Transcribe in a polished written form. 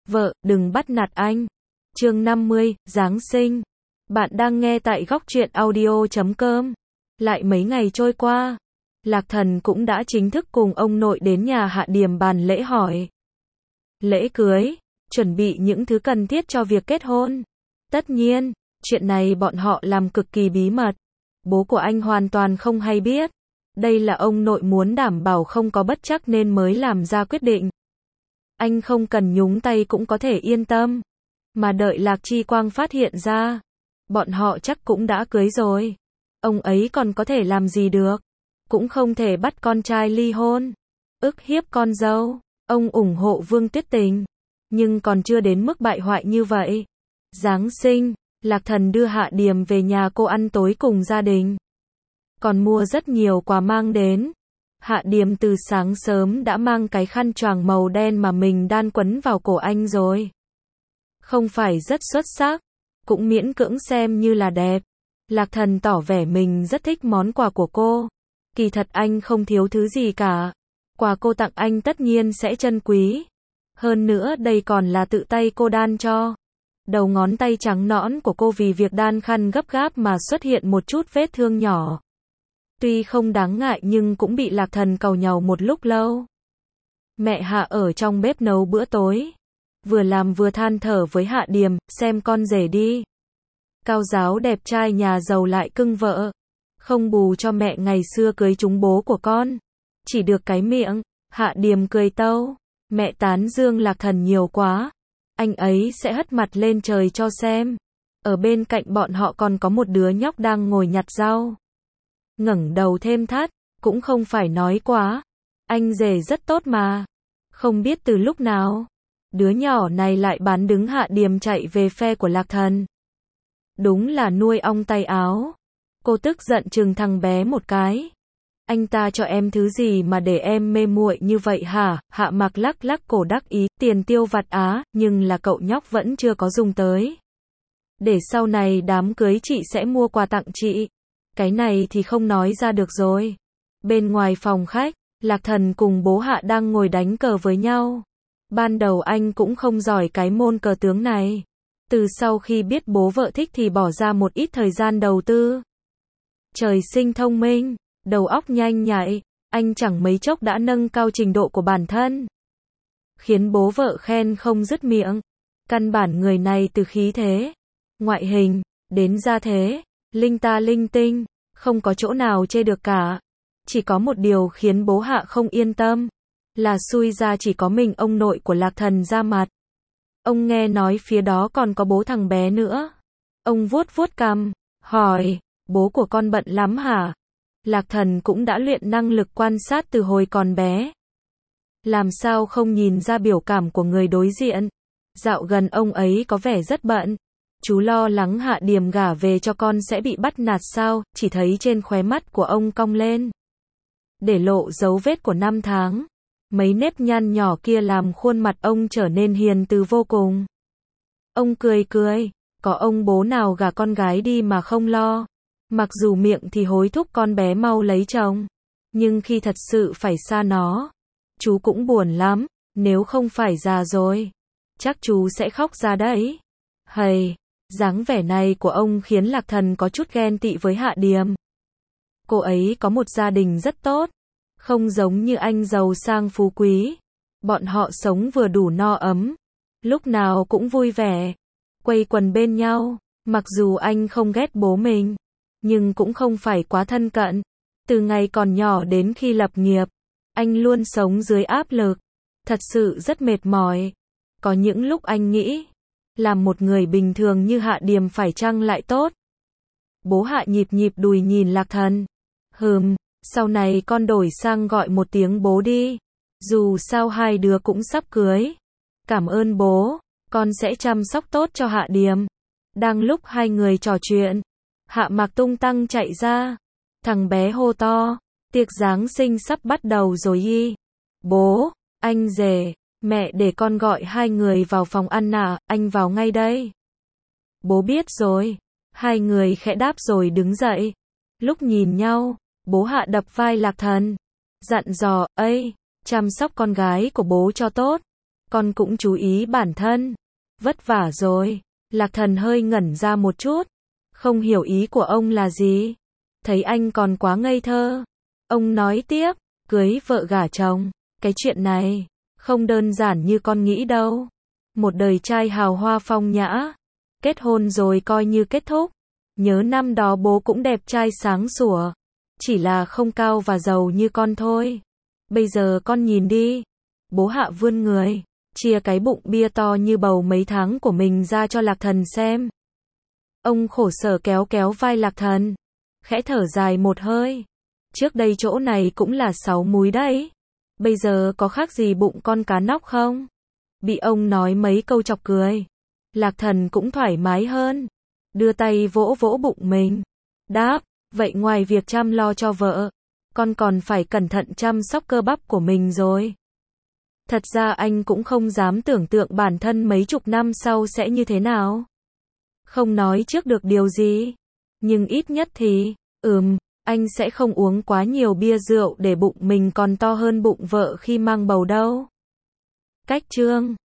Vợ, đừng bắt nạt anh. Chương 50, Giáng sinh. Bạn đang nghe tại góc truyện audio.com. Lại mấy ngày trôi qua, Lạc Thần cũng đã chính thức cùng ông nội đến nhà Hạ Điềm bàn lễ hỏi lễ cưới, chuẩn bị những thứ cần thiết cho việc kết hôn. Tất nhiên, chuyện này bọn họ làm cực kỳ bí mật. Bố của anh hoàn toàn không hay biết. Đây là ông nội muốn đảm bảo không có bất trắc nên mới làm ra quyết định. Anh không cần nhúng tay cũng có thể yên tâm. Mà đợi Lạc Chi Quang phát hiện ra, bọn họ chắc cũng đã cưới rồi. Ông ấy còn có thể làm gì được? Cũng không thể bắt con trai ly hôn, ức hiếp con dâu. Ông ủng hộ Vương Tuyết Tình, nhưng còn chưa đến mức bại hoại như vậy. Giáng sinh, Lạc Thần đưa Hạ Điềm về nhà cô ăn tối cùng gia đình. Còn mua rất nhiều quà mang đến. Hạ Điềm từ sáng sớm đã mang cái khăn choàng màu đen mà mình đan quấn vào cổ anh rồi. Không phải rất xuất sắc, cũng miễn cưỡng xem như là đẹp. Lạc Thần tỏ vẻ mình rất thích món quà của cô. Kỳ thật anh không thiếu thứ gì cả. Quà cô tặng anh tất nhiên sẽ trân quý. Hơn nữa đây còn là tự tay cô đan cho. Đầu ngón tay trắng nõn của cô vì việc đan khăn gấp gáp mà xuất hiện một chút vết thương nhỏ. Tuy không đáng ngại nhưng cũng bị Lạc Thần càu nhàu một lúc lâu. Mẹ Hạ ở trong bếp nấu bữa tối. Vừa làm vừa than thở với Hạ Điềm, xem con rể đi. Cao giáo đẹp trai nhà giàu lại cưng vợ. Không bù cho mẹ ngày xưa cưới trúng bố của con. Chỉ được cái miệng. Hạ Điềm cười tâu. Mẹ tán dương Lạc Thần nhiều quá. Anh ấy sẽ hất mặt lên trời cho xem. Ở bên cạnh bọn họ còn có một đứa nhóc đang ngồi nhặt rau. Ngẩng đầu thêm thắt, cũng không phải nói quá. Anh rể rất tốt mà. Không biết từ lúc nào, đứa nhỏ này lại bán đứng Hạ Điềm chạy về phe của Lạc Thần. Đúng là nuôi ong tay áo. Cô tức giận chừng thằng bé một cái. Anh ta cho em thứ gì mà để em mê muội như vậy hả? Hạ Mặc lắc lắc cổ đắc ý, tiền tiêu vặt á, nhưng là cậu nhóc vẫn chưa có dùng tới. Để sau này đám cưới chị sẽ mua quà tặng chị. Cái này thì không nói ra được rồi. Bên ngoài phòng khách, Lạc Thần cùng bố Hạ đang ngồi đánh cờ với nhau. Ban đầu anh cũng không giỏi cái môn cờ tướng này. Từ sau khi biết bố vợ thích thì bỏ ra một ít thời gian đầu tư. Trời sinh thông minh, đầu óc nhanh nhạy, anh chẳng mấy chốc đã nâng cao trình độ của bản thân. Khiến bố vợ khen không dứt miệng. Căn bản người này từ khí thế, ngoại hình, đến gia thế, linh ta linh tinh, không có chỗ nào chê được cả. Chỉ có một điều khiến bố Hạ không yên tâm, là xui ra chỉ có mình ông nội của Lạc Thần ra mặt. Ông nghe nói phía đó còn có bố thằng bé nữa. Ông vuốt vuốt cằm, hỏi, bố của con bận lắm hả? Lạc Thần cũng đã luyện năng lực quan sát từ hồi còn bé. Làm sao không nhìn ra biểu cảm của người đối diện? Dạo gần ông ấy có vẻ rất bận. Chú lo lắng Hạ Điềm gả về cho con sẽ bị bắt nạt sao? Chỉ thấy trên khóe mắt của ông cong lên, để lộ dấu vết của năm tháng. Mấy nếp nhăn nhỏ kia làm khuôn mặt ông trở nên hiền từ vô cùng. Ông cười cười, có ông bố nào gả con gái đi mà không lo. Mặc dù miệng thì hối thúc con bé mau lấy chồng, nhưng khi thật sự phải xa nó, chú cũng buồn lắm. Nếu không phải già rồi, chắc chú sẽ khóc ra đấy. Hầy, dáng vẻ này của ông khiến Lạc Thần có chút ghen tị với Hạ Điềm. Cô ấy có một gia đình rất tốt, không giống như anh giàu sang phú quý. Bọn họ sống vừa đủ no ấm, lúc nào cũng vui vẻ, quây quần bên nhau. Mặc dù anh không ghét bố mình, nhưng cũng không phải quá thân cận. Từ ngày còn nhỏ đến khi lập nghiệp, anh luôn sống dưới áp lực. Thật sự rất mệt mỏi. Có những lúc anh nghĩ, làm một người bình thường như Hạ Điềm phải chăng lại tốt. Bố Hạ nhịp nhịp đùi nhìn Lạc Thần. Sau này con đổi sang gọi một tiếng bố đi. Dù sao hai đứa cũng sắp cưới. Cảm ơn bố, con sẽ chăm sóc tốt cho Hạ Điềm. Đang lúc hai người trò chuyện, Hạ Mặc tung tăng chạy ra. Thằng bé hô to, tiệc Giáng sinh sắp bắt đầu rồi y. Bố, anh rể, mẹ để con gọi hai người vào phòng ăn ạ, anh vào ngay đây. Bố biết rồi. Hai người khẽ đáp rồi đứng dậy. Lúc nhìn nhau, bố Hạ đập vai Lạc Thần, dặn dò, ấy, chăm sóc con gái của bố cho tốt. con cũng chú ý bản thân. Vất vả rồi. Lạc Thần hơi ngẩn ra một chút. Không hiểu ý của ông là gì. Thấy anh còn quá ngây thơ. Ông nói tiếp, cưới vợ gả chồng. Cái chuyện này, không đơn giản như con nghĩ đâu. Một đời trai hào hoa phong nhã. Kết hôn rồi coi như kết thúc. Nhớ năm đó bố cũng đẹp trai sáng sủa. Chỉ là không cao và giàu như con thôi. Bây giờ con nhìn đi. Bố Hạ vươn người, chia cái bụng bia to như bầu mấy tháng của mình ra cho Lạc Thần xem. Ông khổ sở kéo kéo vai Lạc Thần. Khẽ thở dài một hơi. Trước đây chỗ này cũng là 6 múi đấy. Bây giờ có khác gì bụng con cá nóc không? Bị ông nói mấy câu chọc cười. Lạc Thần cũng thoải mái hơn. Đưa tay vỗ vỗ bụng mình. Đáp, vậy ngoài việc chăm lo cho vợ, con còn phải cẩn thận chăm sóc cơ bắp của mình rồi. Thật ra anh cũng không dám tưởng tượng bản thân mấy chục năm sau sẽ như thế nào. Không nói trước được điều gì. Nhưng ít nhất thì, anh sẽ không uống quá nhiều bia rượu để bụng mình còn to hơn bụng vợ khi mang bầu đâu. Cách chương